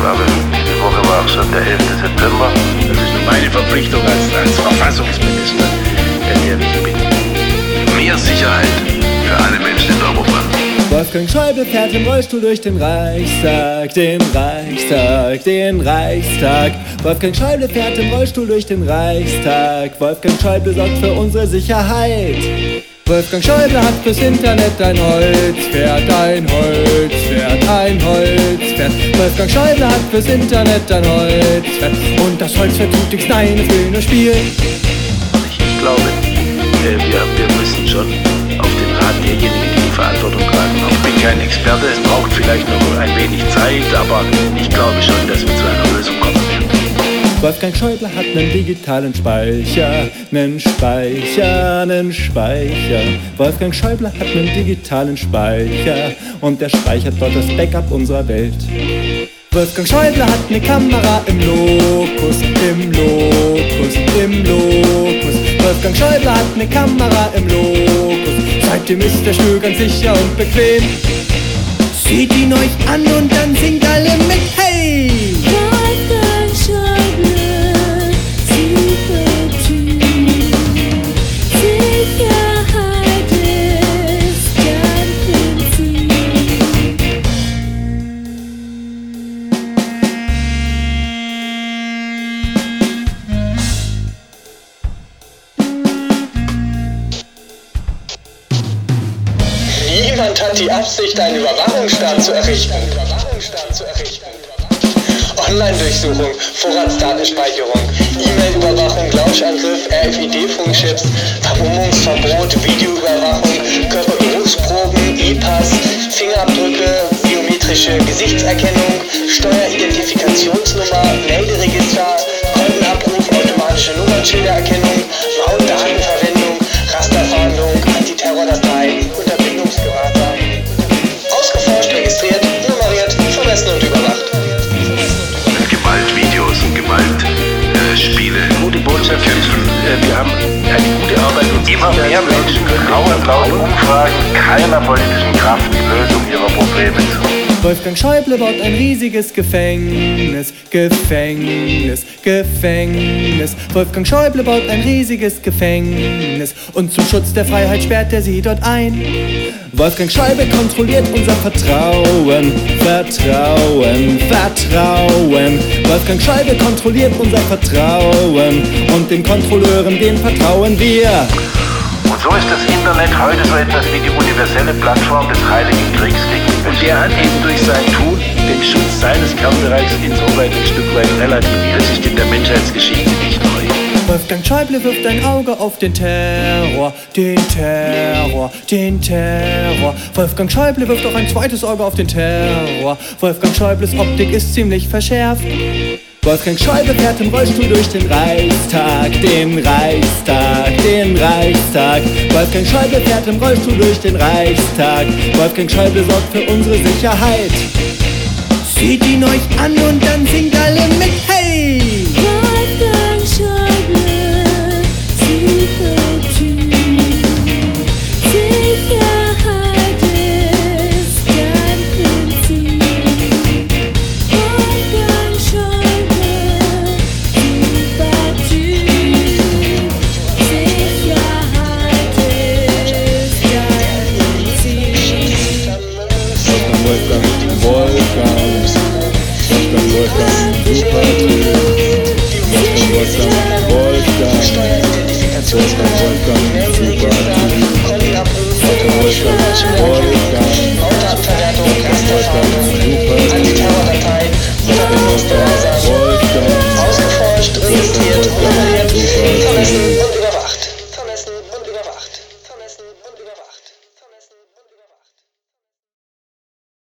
glaube, diese Woche war auch schon der 11. September. Das ist nun meine Verpflichtung als Verfassungsminister, der ich bin. Mehr Sicherheit für alle Menschen in Europa. Wolfgang Schäuble fährt im Rollstuhl durch den Reichstag, den Reichstag, den Reichstag. Wolfgang Schäuble fährt im Rollstuhl durch den Reichstag. Wolfgang Schäuble sorgt für unsere Sicherheit. Wolfgang Schäuble hat fürs Internet ein Holzpferd, ein Holzpferd, ein Holzpferd. Wolfgang Schäuble hat fürs Internet ein Holzpferd. Und das Holzpferd tut nichts, nein, es will nur spielen. Ich glaube, wir müssen schon auf den Rat derjenigen, die die Verantwortung tragen. Ich bin kein Experte, es braucht vielleicht noch ein wenig Zeit, aber ich glaube schon, dass wir zu einer Lösung kommen werden. Wolfgang Schäuble hat einen digitalen Speicher, einen Speicher, einen Speicher. Wolfgang Schäuble hat einen digitalen Speicher und der speichert dort das Backup unserer Welt. Wolfgang Schäuble hat eine Kamera im Lokus, im Lokus, im Lokus. Wolfgang Schäuble hat eine Kamera im Lokus. Seitdem ist der Stuhl ganz sicher und bequem. Seht ihn euch an und dann singt alle mit, hey! Wolfgang Schäuble, super Typ. Sicherheit ist dein Prinzip. Niemand hat die Absicht, einen Überwachungsstaat zu errichten. Online-Durchsuchung, Vorratsdatenspeicherung, E-Mail-Überwachung, Lauschangriff, RFID-Funkchips, Vermummungsverbot, Videoüberwachung, Körpergeruchsproben, E-Pass, Fingerabdrücke, biometrische Gesichtserkennung, Steueridentifikationsnummer, Melderegister, Kontenabruf, automatische Nummernschildererkennung, Mautdatenverwendung, Rasterfahndung, Antiterrordateien, Unterbindungsgewahrsam. Ausgeforscht, registriert, nummeriert, vermessen und überwacht. Gewaltvideos und Gewaltspiele. Gute Botschaft kämpfen. Wir haben eine gute Arbeit und Immer mehr Menschen trauen laut Umfragen keiner politischen Kraft die Lösung ihrer Probleme zu. Wolfgang Schäuble baut ein riesiges Gefängnis, Gefängnis, Gefängnis. Wolfgang Schäuble baut ein riesiges Gefängnis und zum Schutz der Freiheit sperrt er sie dort ein. Wolfgang Schäuble kontrolliert unser Vertrauen, Vertrauen, Vertrauen. Wolfgang Schäuble kontrolliert unser Vertrauen und den Kontrolleuren, denen vertrauen wir. Und so ist das Internet heute so etwas wie die universelle Plattform des Heiligen Kriegs gegen die Und der hat eben durch sein Tun den Schutz seines Kernbereichs insoweit ein Stück weit relativiert. Das ist in der Menschheitsgeschichte nicht neu. Wolfgang Schäuble wirft ein Auge auf den Terror, den Terror, den Terror. Wolfgang Schäuble wirft auch ein zweites Auge auf den Terror. Wolfgang Schäubles Optik ist ziemlich verschärft. Wolfgang Schäuble fährt im Rollstuhl durch den Reichstag, den Reichstag, den Reichstag. Wolfgang Schäuble fährt im Rollstuhl durch den Reichstag. Wolfgang Schäuble sorgt für unsere Sicherheit. Seht ihn euch an und dann singt alle mit, hey! Wolfgang Schäuble, super Typ. Sicherheit ist dein Prinzip. Wolfgang Schäuble, super Typ. Sicherheit ist dein Prinzip. Wolfgang, super Typ. Wolfgang, super Typ.